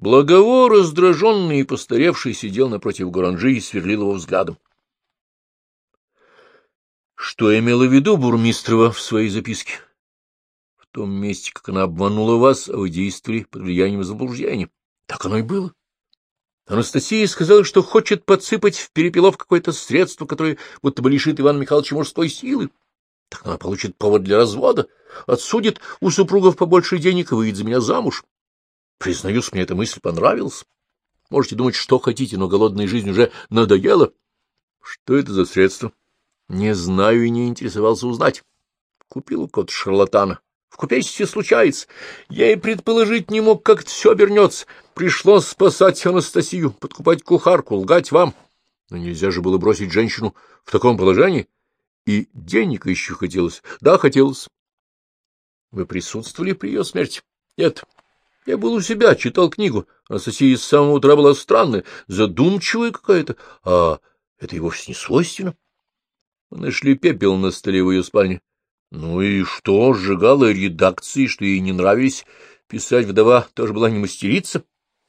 Благово, раздраженный и постаревший, сидел напротив Гуранжи и сверлил его взглядом. Что имела в виду Бурмистрова в своей записке? В том месте, как она обманула вас, а вы действовали под влиянием заблуждения. Так оно и было. Анастасия сказала, что хочет подсыпать в Перепелов какое-то средство, которое будто бы лишит Ивана Михайловича мужской силы. Так она получит повод для развода, отсудит у супругов побольше денег и выйдет за меня замуж. Признаюсь, мне эта мысль понравилась. Можете думать, что хотите, но голодная жизнь уже надоела. Что это за средство? Не знаю и не интересовался узнать. Купил у кого-то шарлатана. В купечестве случается. Я и предположить не мог, как это все обернется. Пришлось спасать Анастасию, подкупать кухарку, лгать вам. Но нельзя же было бросить женщину в таком положении. И денег еще хотелось. Да, хотелось. Вы присутствовали при ее смерти? Нет. Я был у себя, читал книгу. Анастасия с самого утра была странная, задумчивая какая-то, а это и вовсе не свойственно. Мы нашли пепел на столе в ее спальне. Ну и что, сжигала редакции, что ей не нравились. Писать вдова тоже была не мастерица.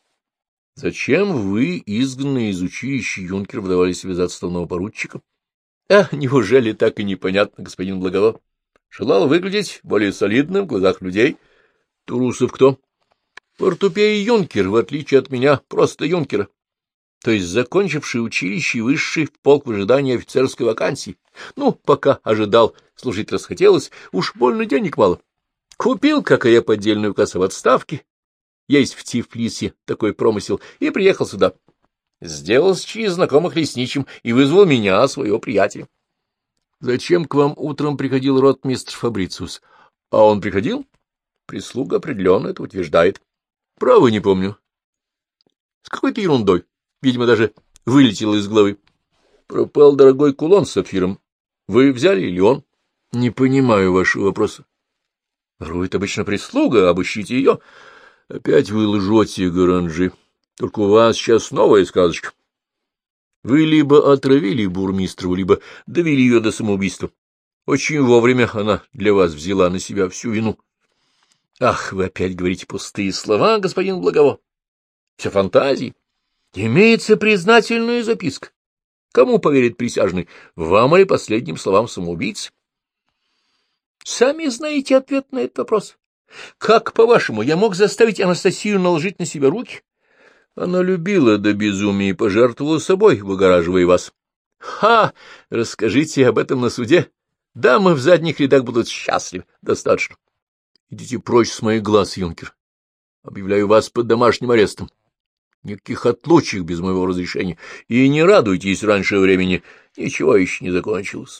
Зачем вы, изгнанные из училища юнкер, выдавали себя за отставного поручика? Неужели так и непонятно, господин Благово? Желал выглядеть более солидным в глазах людей. Турусов кто? Портупей юнкер, в отличие от меня, просто юнкера. То есть закончивший училище и высший в полк в ожидании офицерской вакансии. Ну, пока ожидал, служить расхотелось, уж больно денег мало. Купил, как и я, поддельный указ об отставке. Есть в Тифлисе такой промысел, и приехал сюда. Сделался через знакомых лесничим и вызвал меня, своего приятеля. Зачем к вам утром приходил ротмистр Фабрициус? А он приходил? Прислуга определенно это утверждает. Право не помню. С какой-то ерундой. Видимо, даже вылетело из головы. Пропал дорогой кулон с сапфиром. Вы взяли или он? Не понимаю вашего вопроса. Ворует обычно прислуга, обыщите ее. Опять вы лжете, Гуранжи. Только у вас сейчас новая сказочка. Вы либо отравили Бурмистрову, либо довели ее до самоубийства. Очень вовремя она для вас взяла на себя всю вину. Ах, вы опять говорите пустые слова, господин Благово. Все фантазии. Имеется признательная записка. Кому поверит присяжный, вам или последним словам самоубийцы? Сами знаете ответ на этот вопрос. Как, по-вашему, я мог заставить Анастасию наложить на себя руки? Она любила до безумия и пожертвовала собой, выгораживая вас. Расскажите об этом на суде. Дамы в задних рядах будут счастливы. Достаточно. Идите прочь с моих глаз, юнкер. Объявляю вас под домашним арестом. Никаких отлучек без моего разрешения. И не радуйтесь раньше времени. Ничего еще не закончилось.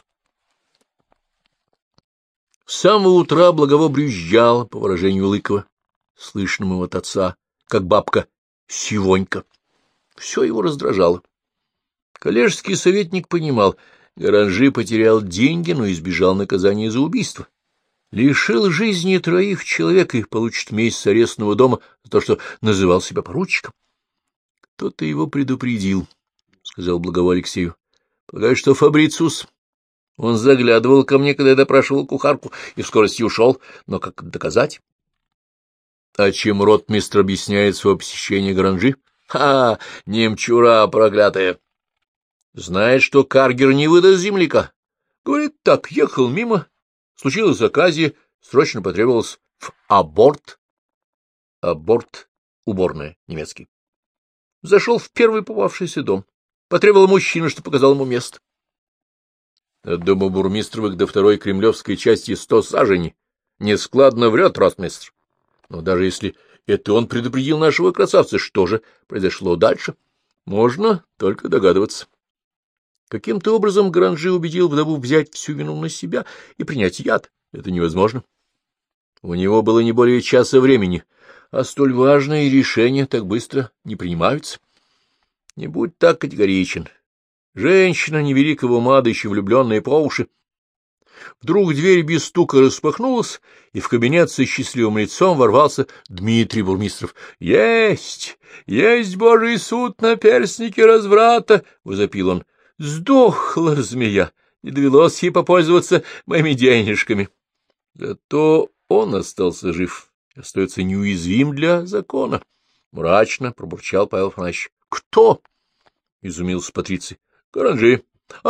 С самого утра Благово брюзжал, по выражению Лыкова, слышному от отца, как бабка Сивонька. Все его раздражало. Коллежский советник понимал, Гуранжи потерял деньги, но избежал наказания за убийство. Лишил жизни 3 человек и получит месяц арестного дома за то, что называл себя поручиком. — Кто-то его предупредил, — сказал Благово Алексею. — Полагаю, что Фабрициус. Он заглядывал ко мне, когда я допрашивал кухарку, и в скорости ушел. Но как доказать? А чем ротмистр объясняет свое посещение Гуранжи? Немчура проклятая! Знает, что Каргер не выдаст земляка. Говорит так, ехал мимо, случилась оказия, срочно потребовалось в аборт. Аборт — уборная, немецкий. Зашел в первый попавшийся дом. Потребовал мужчину, что показал ему место. От дома Бурмистровых до 2-й кремлевской части 100 саженей. Нескладно врет ротмистр. Но даже если это он предупредил нашего красавца, что же произошло дальше? Можно только догадываться. Каким-то образом Гуранжи убедил вдову взять всю вину на себя и принять яд. Это невозможно. У него было не более часа времени, а столь важные решения так быстро не принимаются. Не будь так категоричен. Женщина невеликого ума, да еще влюбленная по уши. Вдруг дверь без стука распахнулась, и в кабинет со счастливым лицом ворвался Дмитрий Бурмистров. — Есть! Есть Божий суд на перстнике разврата! — возопил он. — Сдохла змея! Не довелось ей попользоваться моими денежками. Зато он остался жив, остается неуязвим для закона. Мрачно пробурчал Павел Афанасьевич. — Кто? — изумился Патриций. — Гаранжи. —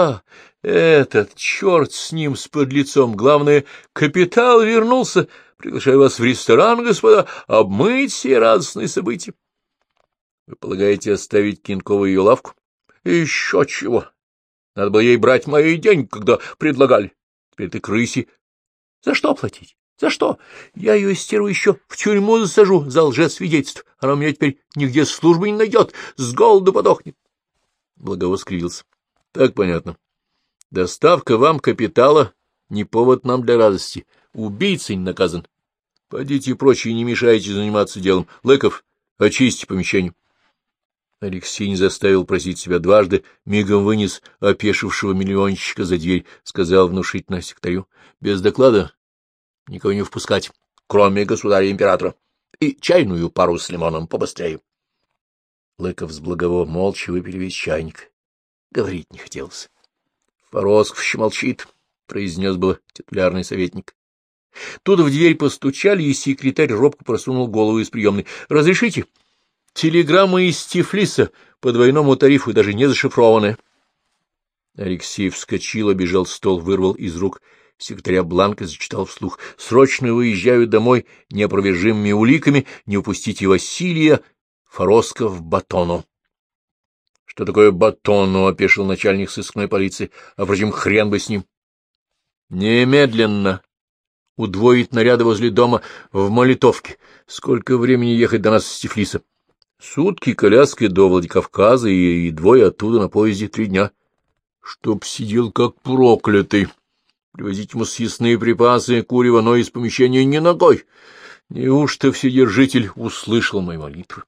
Этот, черт с ним, с подлецом. Главное, капитал вернулся. Приглашаю вас в ресторан, господа, обмыть все радостные события. — Вы полагаете оставить Кинкову ее лавку? — Еще чего. Надо было ей брать мои деньги, когда предлагали. Теперь ты крыси. За что платить? За что? Я ее стерву еще в тюрьму засажу за лжесвидетельств. Она меня теперь нигде службы не найдет, с голоду подохнет. Благово скривился. Так понятно. Доставка вам капитала не повод нам для радости. Убийца не наказан. Пойдите и прочие, не мешайте заниматься делом. Лыков, очисти помещение. Алексей не заставил просить себя дважды, мигом вынес опешившего миллионщика за дверь, сказал внушительно секретарю: без доклада никого не впускать, кроме государя-императора, и чайную пару с лимоном побыстрее. Лыков с Благово молча выпили весь чайник. Говорить не хотелось. — Форосков еще молчит, — произнес было титулярный советник. Тут в дверь постучали, и секретарь робко просунул голову из приемной. — Разрешите? Телеграмма из Тифлиса по двойному тарифу, даже не зашифрованная. Алексей вскочил, обежал стол, вырвал из рук секретаря бланк и зачитал вслух: — Срочно выезжаю домой неопровержимыми уликами, не упустите Василия Форосков-Батону. — Что такое Батону? — опешил начальник сыскной полиции. — А, впрочем, хрен бы с ним. — Немедленно удвоить наряды возле дома в Молитовке. Сколько времени ехать до нас с Тифлиса? Сутки коляской до Владикавказа и двое оттуда на поезде 3 дня. Чтоб сидел как проклятый. Привозить ему съестные припасы, курево, но из помещения не ногой. Неужто Вседержитель услышал мои молитвы?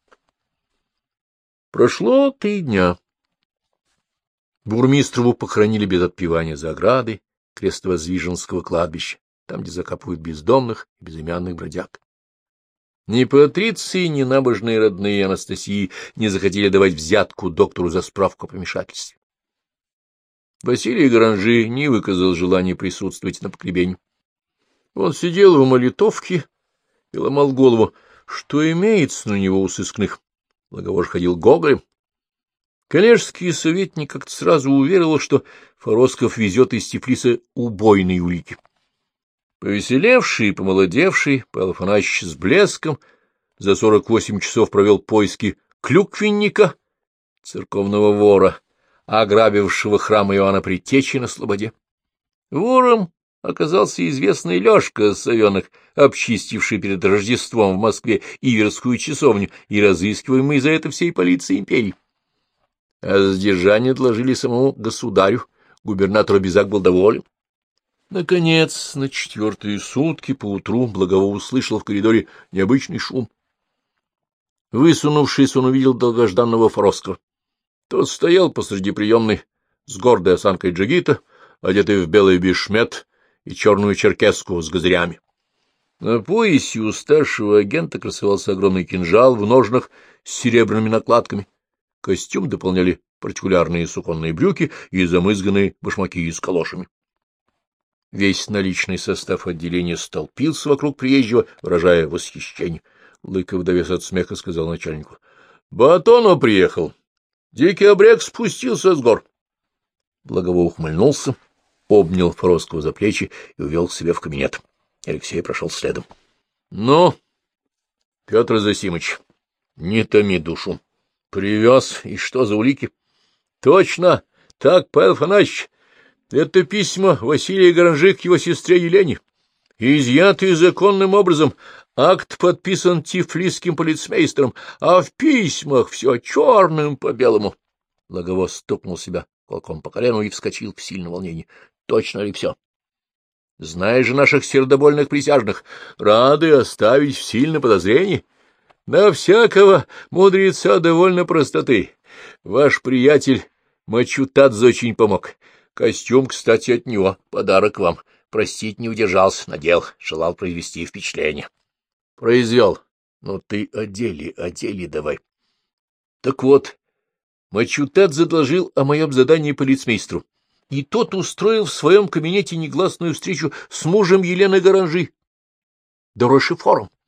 Прошло 3 дня. Бурмистрову похоронили без отпевания за оградой Крестовоздвиженского кладбища, там, где закапывают бездомных и безымянных бродяг. Ни Патриции, ни набожные родные Анастасии не захотели давать взятку доктору за справку о помешательстве. Василий Гаранжи не выказал желания присутствовать на погребении. Он сидел в молитовке и ломал голову, что имеется на него у сыскных. Благово же ходил Гоголем. Коллежский советник как-то сразу уверовал, что Форосков везет из Тифлиса убойные улики. Повеселевший и помолодевший Павел Афанасьевич с блеском за 48 часов провел поиски клюквенника, церковного вора, ограбившего храм Иоанна Предтечи на Слободе. Вором оказался известный Лёшка Савёнок, обчистивший перед Рождеством в Москве Иверскую часовню и разыскиваемый за это всей полицией империи. А задержание доложили самому государю, губернатор Безак был доволен. Наконец, на 4-е сутки поутру Благово услышал в коридоре необычный шум. Высунувшись, он увидел долгожданного Фороскова. Тот стоял посреди приемной с гордой осанкой джигита, одетый в белый бешмет и черную черкеску с газырями. На поясе у старшего агента красовался огромный кинжал в ножнах с серебряными накладками. Костюм дополняли партикулярные суконные брюки и замызганные башмаки с калошами. Весь наличный состав отделения столпился вокруг приезжего, выражая восхищение. Лыков, довес от смеха, сказал начальнику: — Батонов приехал. Дикий обрек спустился с гор. Благово ухмыльнулся, обнял Фороскова за плечи и увел к себе в кабинет. Алексей прошел следом. — Ну, Петр Зосимыч, не томи душу. Привез, и что за улики? — Точно, так, Павел Афанасьевич. Это письма Василия Гаранжи к его сестре Елене. Изъятый законным образом, акт подписан тифлисским полицмейстером, а в письмах все черным по белому. Благово стукнул себя кулаком по колену и вскочил в сильном волнении. Точно ли все? Знаешь же наших сердобольных присяжных, рады оставить в сильном подозрении. На всякого мудреца довольно простоты. Ваш приятель Мачутадзе очень помог. Костюм, кстати, от него. Подарок вам. Простить не удержался, надел. Желал произвести впечатление. Произвел. Ну ты о деле давай. Так вот, Мачутадзе доложил о моем задании полицмейстеру, и тот устроил в своем кабинете негласную встречу с мужем Елены Гаранжи, дорожшифором.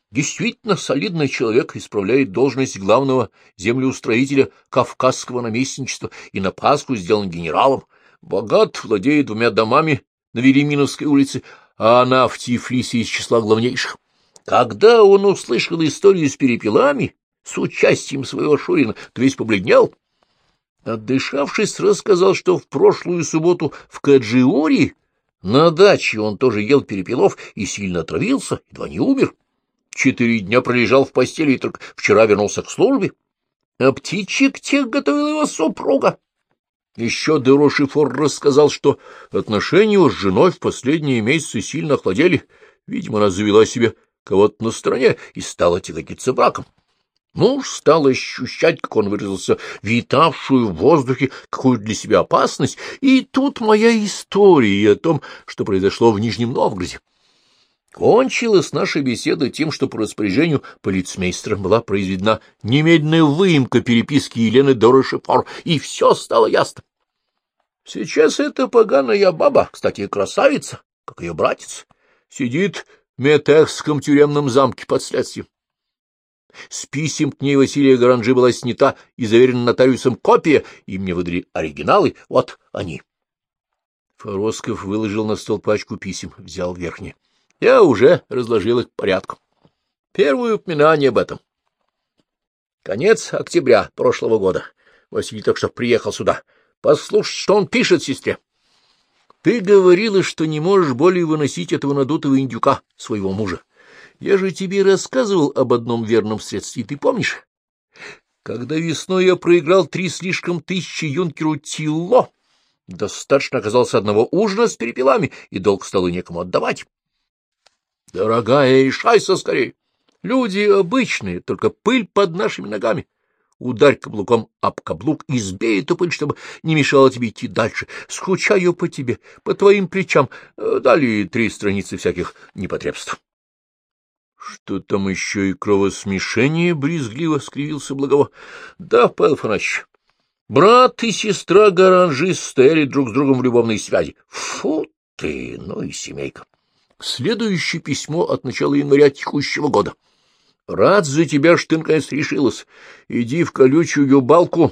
действительно солидный человек, исправляет должность главного землеустроителя Кавказского наместничества и на Пасху сделан генералом, богат, владеет 2 домами на Велиминовской улице, а она в Тифлисе из числа главнейших. Когда он услышал историю с перепелами, с участием своего Шурина, то весь побледнел. Отдышавшись, рассказал, что в прошлую субботу в Каджиоре на даче он тоже ел перепелов и сильно отравился, едва не умер. 4 дня пролежал в постели и только вчера вернулся к службе. А птичек тех готовила его супруга. Еще де Рошефор рассказал, что отношения его с женой в последние месяцы сильно охладели. Видимо, она завела себе кого-то на стороне и стала тяготиться браком. Муж стал ощущать, как он выразился, витавшую в воздухе какую-то для себя опасность, и тут моя история о том, что произошло в Нижнем Новгороде. Кончилась наша беседа тем, что по распоряжению полицмейстера была произведена немедленная выемка переписки Елены де Рошефор, и все стало ясно. Сейчас эта поганая баба, кстати, красавица, как ее братец, сидит в Метехском тюремном замке под следствием. С писем к ней Василия Гаранжи была снята и заверена нотариусом копия, и мне выдали оригиналы, вот они. Форосков выложил на стол пачку писем, взял верхние. Я уже разложил их по порядку. Первое упоминание об этом. Конец октября прошлого года. Василий только что приехал сюда. Послушай, что он пишет сестре. Ты говорила, что не можешь более выносить этого надутого индюка, своего мужа. Я же тебе рассказывал об одном верном средстве, ты помнишь? Когда весной я проиграл 3 слишком тысячи юнкеру Тилло, достаточно оказалось одного ужина с перепелами, и долг стало некому отдавать. Дорогая, решайся скорее. Люди обычные, только пыль под нашими ногами. Ударь каблуком об каблук и сбей эту пыль, чтобы не мешало тебе идти дальше. Скучаю по тебе, по твоим плечам. Далее 3 страницы всяких непотребств. Что там еще и кровосмешение? — брезгливо скривился Благово. — Да, Павел Афанасьевич, брат и сестра Гаранжи стояли друг с другом в любовной связи. Фу ты, ну и семейка. Следующее письмо от начала января текущего года. Рад за тебя, что ты наконец решилась. Иди в колючую балку.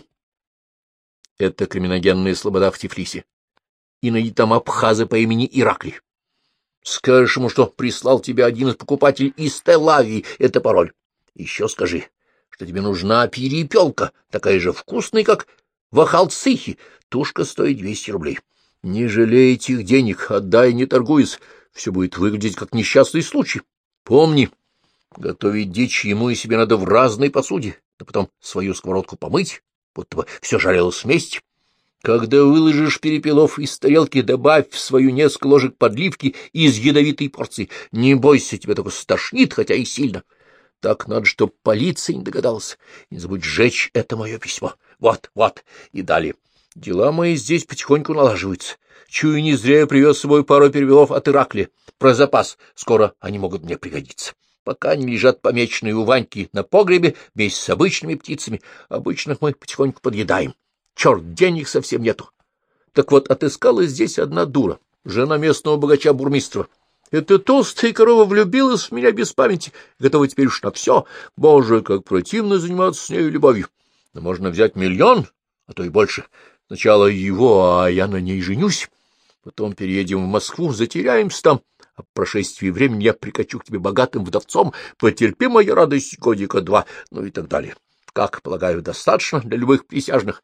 Это криминогенная слобода в Тифлисе. И найди там абхаза по имени Ираклий. Скажешь ему, что прислал тебе один из покупателей из Тель-Авива, это пароль. Еще скажи, что тебе нужна перепелка, такая же вкусная, как в Ахалцихе. Тушка стоит 200 рублей. Не жалей этих денег, отдай, не торгуясь. Все будет выглядеть как несчастный случай. Помни, готовить дичь ему и себе надо в разной посуде, а потом свою сковородку помыть, будто бы все жарилось вместе. Когда выложишь перепелов из тарелки, добавь в свою несколько ложек подливки из ядовитой порции. Не бойся, тебя только стошнит, хотя и сильно. Так надо, чтоб полиция не догадалась. Не забудь сжечь это мое письмо. Вот, вот, и далее. Дела мои здесь потихоньку налаживаются. Чую, не зря я привез с собой пару перепелов от Ираклия. Про запас, скоро они могут мне пригодиться. Пока они лежат помеченные у Ваньки на погребе вместе с обычными птицами. Обычных мы потихоньку подъедаем. Черт, денег совсем нету. Так вот, отыскалась здесь одна дура, жена местного богача-бурмистра. Эта толстая корова влюбилась в меня без памяти, готова теперь уж на все. Боже, как противно заниматься с нею любовью. Но можно взять 1 миллион, а то и больше. Сначала его, а я на ней женюсь. Потом переедем в Москву, затеряемся там. А по прошествии времени я прикачу к тебе богатым вдовцом. Потерпи, моя радость, годика 2, ну и так далее. Как, полагаю, достаточно для любых присяжных.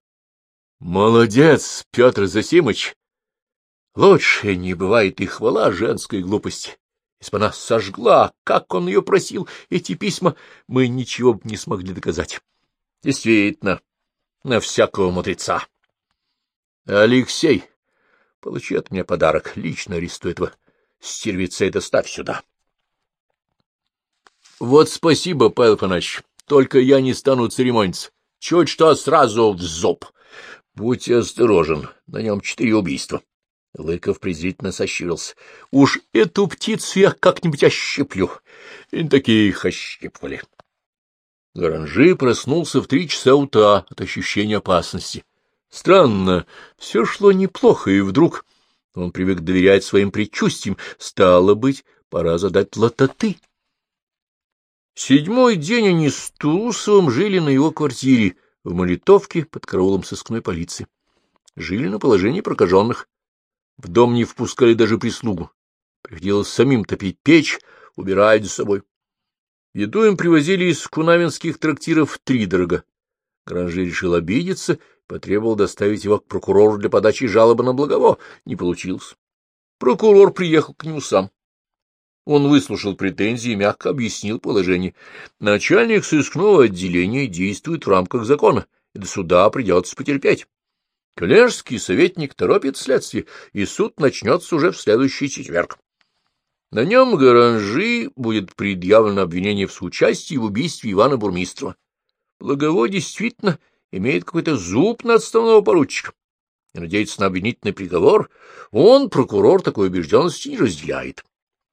Молодец, Петр Зосимыч! Лучше не бывает и хвала женской глупости. Если бы она сожгла, как он ее просил, эти письма, мы ничего бы не смогли доказать. Действительно, на всякого мудреца. Алексей, получи от меня подарок, лично арестуй этого стервеца и доставь сюда. Вот спасибо, Павел Афанасьевич, только я не стану церемониться. Чуть что сразу в зуб. Будь осторожен, на нем 4 убийства. Лыков презрительно сощурился. Уж эту птицу я как-нибудь ощиплю. И такие их ощипывали. Гаранжи проснулся в 3 часа утра от ощущения опасности. Странно, все шло неплохо, и вдруг он привык доверять своим предчувствиям. Стало быть, пора задать лототы. 7-й день они с Турусовым жили на его квартире в Молитовке под караулом сыскной полиции. Жили на положении прокаженных. В дом не впускали даже прислугу. Приходилось самим топить печь, убирать за собой. Еду им привозили из кунавинских трактиров втридорога. Гранжи решил обидеться, потребовал доставить его к прокурору для подачи жалобы на Благово. Не получилось. Прокурор приехал к нему сам. Он выслушал претензии и мягко объяснил положение. Начальник сыскного отделения действует в рамках закона, и до суда придется потерпеть. Коллежский советник торопит следствие, и суд начнется уже в следующий четверг. На нем Гаранжи будет предъявлено обвинение в соучастии в убийстве Ивана Бурмистрова. Благово действительно имеет какой-то зуб на отставного поручика и надеется на обвинительный приговор. Он, прокурор, такой убежденности не разделяет.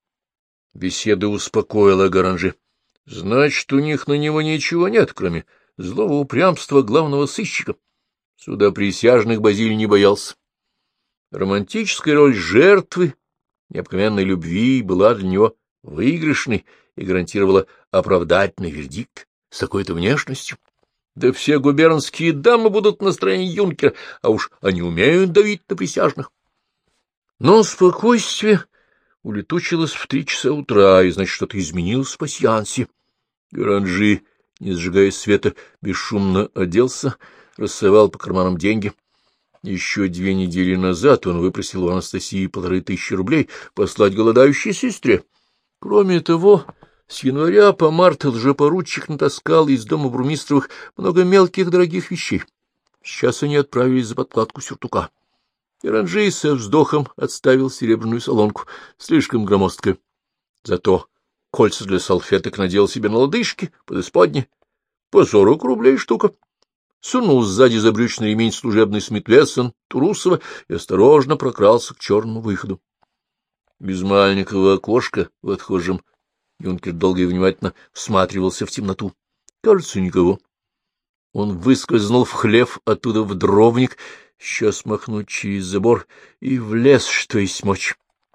Беседа успокоила Гаранжи. Значит, у них на него ничего нет, кроме злого упрямства главного сыщика. Суда присяжных Базилий не боялся. Романтическая роль жертвы необыкновенной любви была для него выигрышной и гарантировала оправдательный вердикт с такой-то внешностью. Да все губернские дамы будут в настроении юнкера, а уж они умеют давить на присяжных. Но спокойствие улетучилось в 3 часа утра, и, значит, что-то изменилось в пасьянсе. Гаранжи, не сжигая света, бесшумно оделся, рассовал по карманам деньги. Еще 2 недели назад он выпросил у Анастасии 1500 рублей послать голодающей сестре. Кроме того, с января по март лжепоручик натаскал из дома Бурмистровых много мелких дорогих вещей. Сейчас они отправились за подкладку сюртука. Гаранжи со вздохом отставил серебряную солонку, слишком громоздкая. Зато кольца для салфеток надел себе на лодыжки, под исподни, по 40 рублей штука. Сунул сзади за брючный ремень служебный Смит Вессон Турусова и осторожно прокрался к черному выходу. Без маленького окошка в отхожем юнкер долго и внимательно всматривался в темноту. Кажется, никого. Он выскользнул в хлев, оттуда в дровник, сейчас махнуть через забор, и в лес, что есть мочь.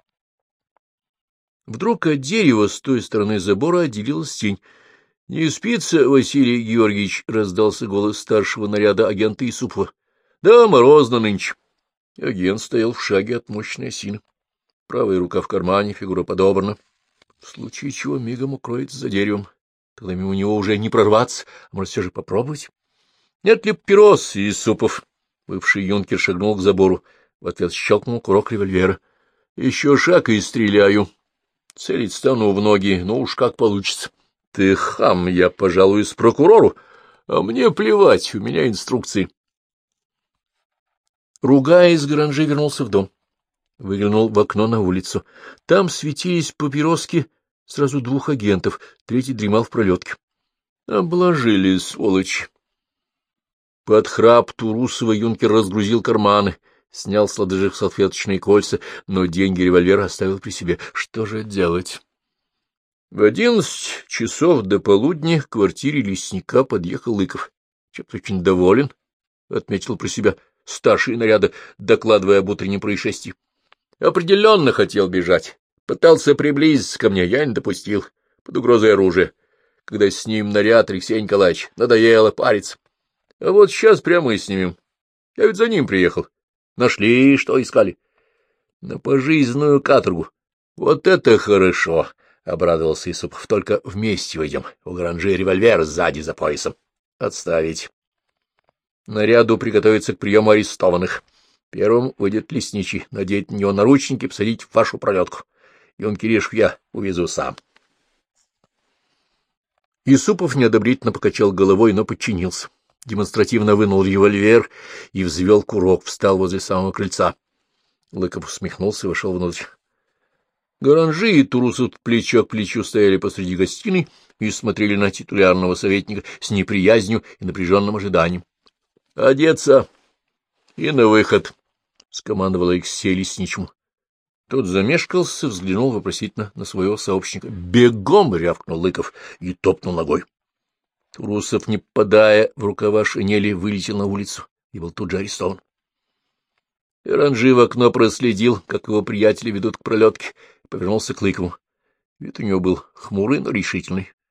Вдруг от дерева с той стороны забора отделилась тень. — Не спится, Василий Георгиевич? — раздался голос старшего наряда агента Исупова. — Да, морозно нынче. Агент стоял в шаге от мощной осины. Правая рука в кармане, фигура подобрана. В случае чего мигом укроется за деревом. Тогда мимо него уже не прорваться, а может, все же попробовать? — Нет ли папирос, Исупов? Бывший юнкер шагнул к забору. В ответ щелкнул курок револьвера. — Еще шаг и стреляю. Целить стану в ноги, но уж как получится. — Ты хам, я пожалуюсь прокурору, а мне плевать, у меня инструкции. Ругаясь, Гаранжи вернулся в дом. Выглянул в окно на улицу. Там светились папироски сразу 2 агентов, третий дремал в пролетке. Обложили, сволочь. Под храп Турусова юнкер разгрузил карманы, снял с лодыжек салфеточные кольца, но деньги револьвера оставил при себе. Что же делать? В 11 часов до полудня к квартире лесника подъехал Лыков. Чем-то очень доволен, — отметил про себя старший наряда, докладывая об утреннем происшествии. Определенно хотел бежать. Пытался приблизиться ко мне, я не допустил, под угрозой оружия. Когда снимем наряд, Алексей Николаевич, надоело париться. А вот сейчас прямо и снимем. Я ведь за ним приехал. Нашли, что искали. На пожизненную каторгу. Вот это хорошо! — обрадовался Исупов. — Только вместе войдем. У Гаранжи револьвер сзади за поясом. Отставить. Наряду приготовиться к приему арестованных. Первым выйдет лесничий, надеть на него наручники, посадить в вашу пролетку. Юнкеришку я увезу сам. Исупов неодобрительно покачал головой, но подчинился. Демонстративно вынул револьвер и взвел курок, встал возле самого крыльца. Лыков усмехнулся и вошел внутрь. Гаранжи и Турусов плечо к плечу стояли посреди гостиной и смотрели на титулярного советника с неприязнью и напряженным ожиданием. — Одеться и на выход! — скомандовал Алексей лесничему. Тот замешкался, взглянул вопросительно на своего сообщника. «Бегом!» — рявкнул Лыков и топнул ногой. Турусов, не попадая в рукава шинели, вылетел на улицу и был тут же арестован. Гаранжи в окно проследил, как его приятели ведут к пролетке, повернулся к Лыкову. Вид у него был хмурый, но решительный.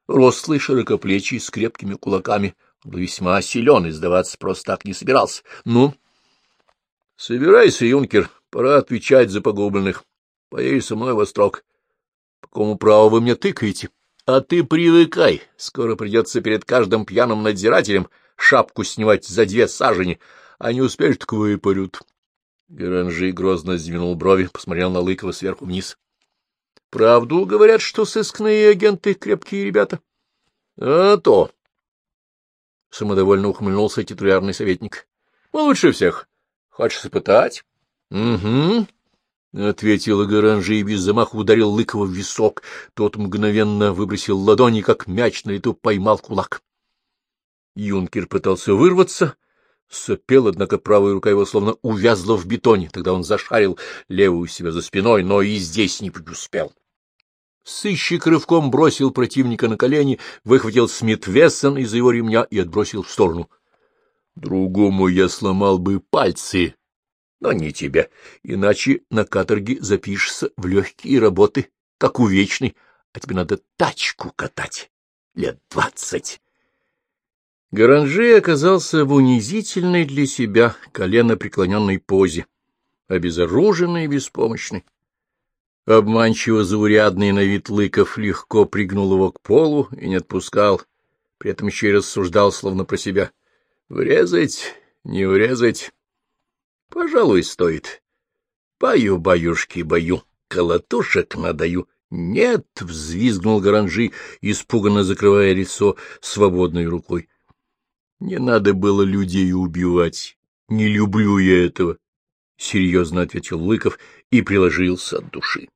рослый, широкоплечий, с крепкими кулаками. Он был весьма силен и сдаваться просто так не собирался. — Ну? — Собирайся, юнкер, пора отвечать за погубленных. Поедешь со мной во Строг. По какому праву вы мне тыкаете? А ты привыкай, скоро придется перед каждым пьяным надзирателем шапку снимать за 2 сажени, а не успеешь, так выпарют. Гаранжи грозно сдвинул брови, посмотрел на Лыкова сверху вниз. — Правду говорят, что сыскные агенты — крепкие ребята? — А то! — самодовольно ухмыльнулся титулярный советник. — Мы лучше всех. Хочешь испытать? — Угу. — ответил Гаранжи и без замаха ударил Лыкова в висок. Тот мгновенно выбросил ладони, как мяч на лету поймал кулак. Юнкер пытался вырваться, сопел, однако правая рука его словно увязла в бетоне. Тогда он зашарил левую у себя за спиной, но и здесь не преуспел. Сыщик рывком бросил противника на колени, выхватил Смит-Вессон из-за его ремня и отбросил в сторону. — Другому я сломал бы пальцы, но не тебе, иначе на каторге запишешься в легкие работы, как увечный, а тебе надо тачку катать 20 лет. Гаранжи оказался в унизительной для себя коленопреклоненной позе, обезоруженный и беспомощный. Обманчиво заурядный на вид Лыков легко пригнул его к полу и не отпускал, при этом еще и рассуждал, словно про себя. Врезать, не врезать? Пожалуй, стоит. Баю, баюшки, баю, колотушек надаю. Нет, — взвизгнул Гаранжи, испуганно закрывая лицо свободной рукой. Не надо было людей убивать. Не люблю я этого, — серьезно ответил Лыков и приложился от души.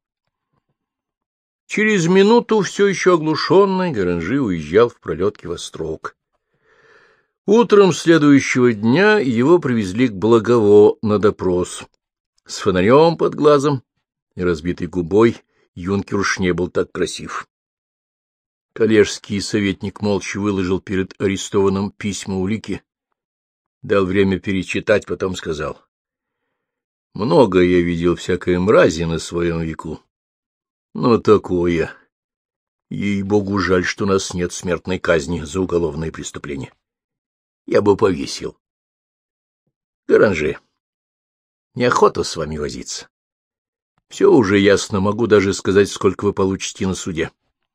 Через минуту, все еще оглушенный, Гаранжи уезжал в пролетке во Строг. Утром следующего дня его привезли к Благово на допрос. С фонарем под глазом и разбитой губой юнкер уж не был так красив. Коллежский советник молча выложил перед арестованным письма улики, дал время перечитать, потом сказал. — Много я видел всякой мрази на своем веку, но такое. Ей-богу, жаль, что у нас нет смертной казни за уголовные преступления. Я бы повесил. Гаранжи, неохота с вами возиться. Все уже ясно, могу даже сказать, сколько вы получите на суде.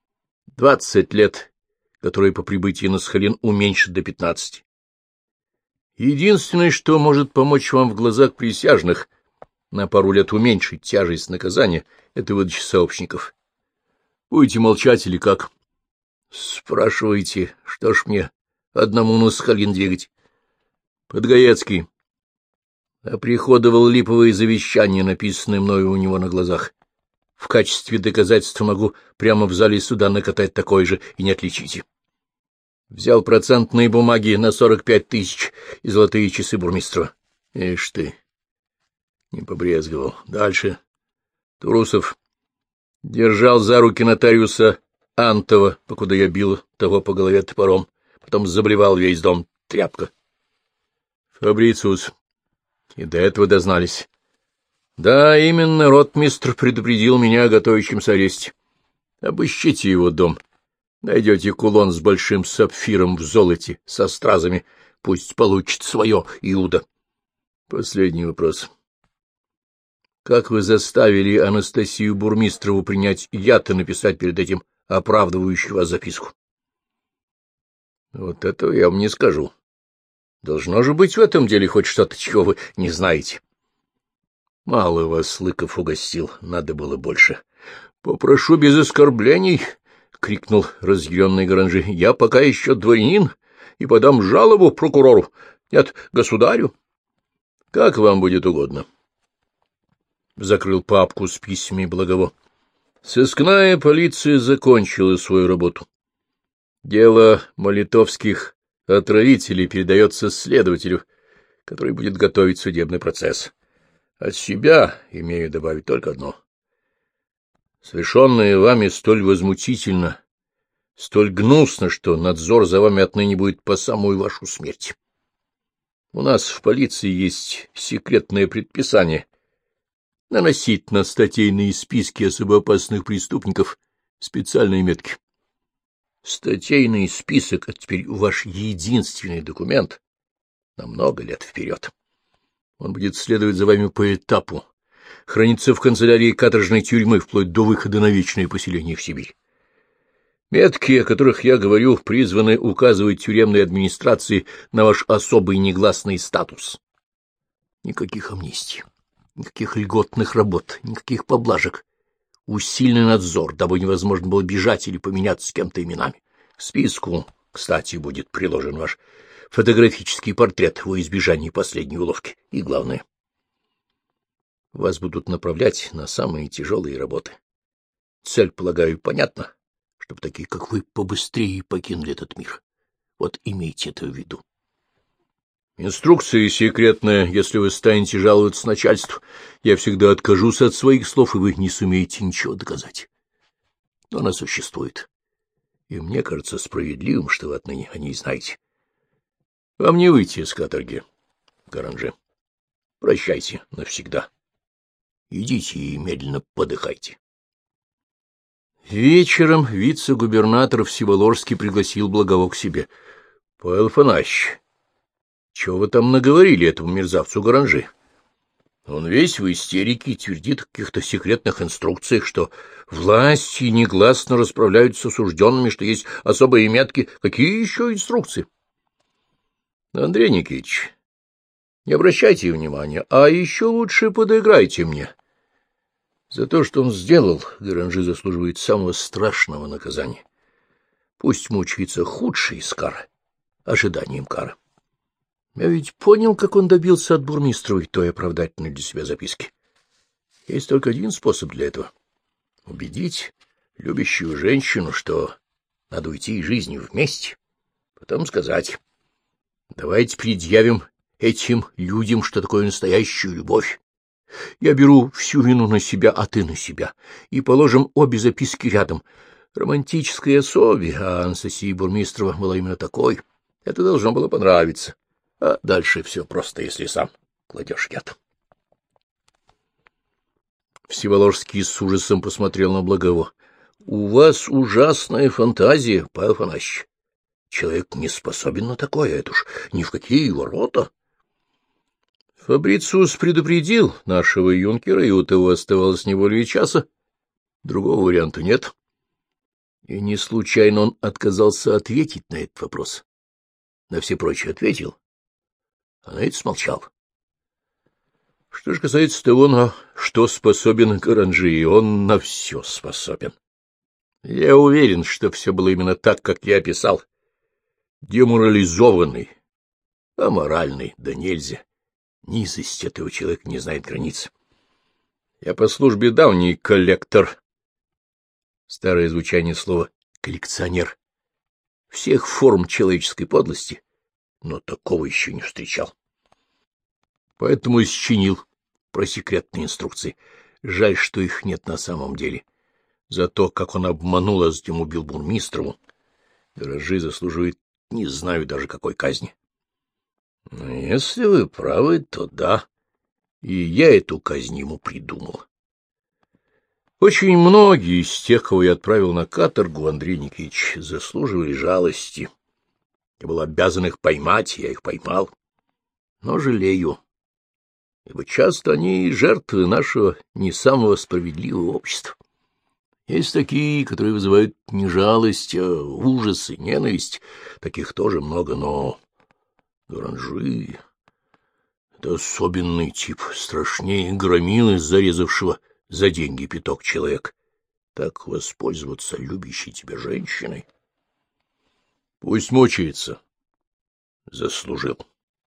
20 лет, которые по прибытии на Сахалин уменьшат до 15. Единственное, что может помочь вам в глазах присяжных на пару лет уменьшить тяжесть наказания, это выдача сообщников. Будете молчать или как? Спрашиваете, что ж мне одному на Сахалин двигать? Подгаецкий оприходовал липовые завещания, написанные мною у него на глазах. В качестве доказательства могу прямо в зале суда накатать такое же, и не отличите. Взял процентные бумаги на 45 тысяч и золотые часы бурмистрова. Ишь ты, не побрезговал. Дальше. Турусов держал за руки нотариуса Антова, покуда я бил того по голове топором, потом заблевал весь дом. Тряпка. Фабрициус. И до этого дознались. Да, именно, ротмистр предупредил меня о готовящемся аресте. Обыщите его дом. Найдете кулон с большим сапфиром в золоте, со стразами. Пусть получит свое, Иуда. Последний вопрос. Как вы заставили Анастасию Бурмистрову принять яд и написать перед этим оправдывающую вас записку? Вот этого я вам не скажу. Должно же быть в этом деле хоть что-то, чего вы не знаете. Мало вас Лыков угостил, надо было больше. — Попрошу без оскорблений, — крикнул разъяренный Гаранжи. — Я пока еще дворянин и подам жалобу прокурору. Нет, государю. — Как вам будет угодно. Закрыл папку с письмами Благово. Сыскная полиция закончила свою работу. Дело молитовских отравителей передается следователю, который будет готовить судебный процесс. От себя имею добавить только одно. Совершенное вами столь возмутительно, столь гнусно, что надзор за вами отныне будет по самую вашу смерть. У нас в полиции есть секретное предписание наносить на статейные списки особо опасных преступников специальные метки. Статейный список — это теперь ваш единственный документ на много лет вперед. Он будет следовать за вами по этапу, хранится в канцелярии каторжной тюрьмы вплоть до выхода на вечное поселение в Сибирь. Метки, о которых я говорю, призваны указывать тюремной администрации на ваш особый негласный статус. Никаких амнистий, никаких льготных работ, никаких поблажек. Усиленный надзор, дабы невозможно было бежать или поменяться с кем-то именами. К списку, кстати, будет приложен ваш фотографический портрет во избежание последней уловки. И главное, вас будут направлять на самые тяжелые работы. Цель, полагаю, понятна, чтобы такие, как вы, побыстрее покинули этот мир. Вот имейте это в виду. Инструкция секретная. Если вы станете жаловаться начальству, я всегда откажусь от своих слов, и вы не сумеете ничего доказать. Но она существует, и мне кажется справедливым, что вы отныне о ней знаете. Вам не выйти из каторги, Гаранже. Прощайте навсегда. Идите и медленно подыхайте. Вечером вице-губернатор Всеволожский пригласил Благово к себе. — Павел Афанасьевич, чего вы там наговорили этому мерзавцу Гаранже? Он весь в истерике и твердит о каких-то секретных инструкциях, что власти негласно расправляются с осужденными, что есть особые метки. Какие еще инструкции? Андрей Никитич, не обращайте внимания, а еще лучше подыграйте мне. За то, что он сделал, Гаранже заслуживает самого страшного наказания. Пусть мучается худший из кар, ожиданием кары. Я ведь понял, как он добился от бурмистровой той оправдательной для себя записки. Есть только один способ для этого — убедить любящую женщину, что надо уйти из жизни вместе, потом сказать: давайте предъявим этим людям, что такое настоящая любовь. Я беру всю вину на себя, а ты на себя, и положим обе записки рядом. Романтической особе, а Анастасия Бурмистрова была именно такой. Это должно было понравиться. А дальше все просто, если сам кладешь яд. Всеволожский с ужасом посмотрел на Благово. — У вас ужасная фантазия, Павел Афанасьевич. Человек не способен на такое, это уж ни в какие ворота. Фабрициус предупредил нашего юнкера, и у того оставалось не более часа. Другого варианта нет. И не случайно он отказался ответить на этот вопрос. На все прочие ответил, а на это смолчал. Что же касается того, на что способен Гаранже, он на все способен. Я уверен, что все было именно так, как я описал. Деморализованный, аморальный, да нельзя. Низость этого человека не знает границ. Я по службе давний коллектор. Старое звучание слова «коллекционер» всех форм человеческой подлости, но такого еще не встречал. Поэтому и сочинил про секретные инструкции. Жаль, что их нет на самом деле. За то, как он обманул, а затем убил бурмистрову, Гаранже заслуживает не знаю даже какой казни. Но если вы правы, то да, и я эту казнь ему придумал. Очень многие из тех, кого я отправил на каторгу, Андрей Никитич, заслуживали жалости. Я был обязан их поймать, я их поймал. Но жалею, ибо часто они жертвы нашего не самого справедливого общества. Есть такие, которые вызывают не жалость, а ужас и ненависть. Таких тоже много, но Гаранже — это особенный тип, страшнее громилы, зарезавшего за деньги пяток человек. Так воспользоваться любящей тебя женщиной? Пусть мучается. Заслужил.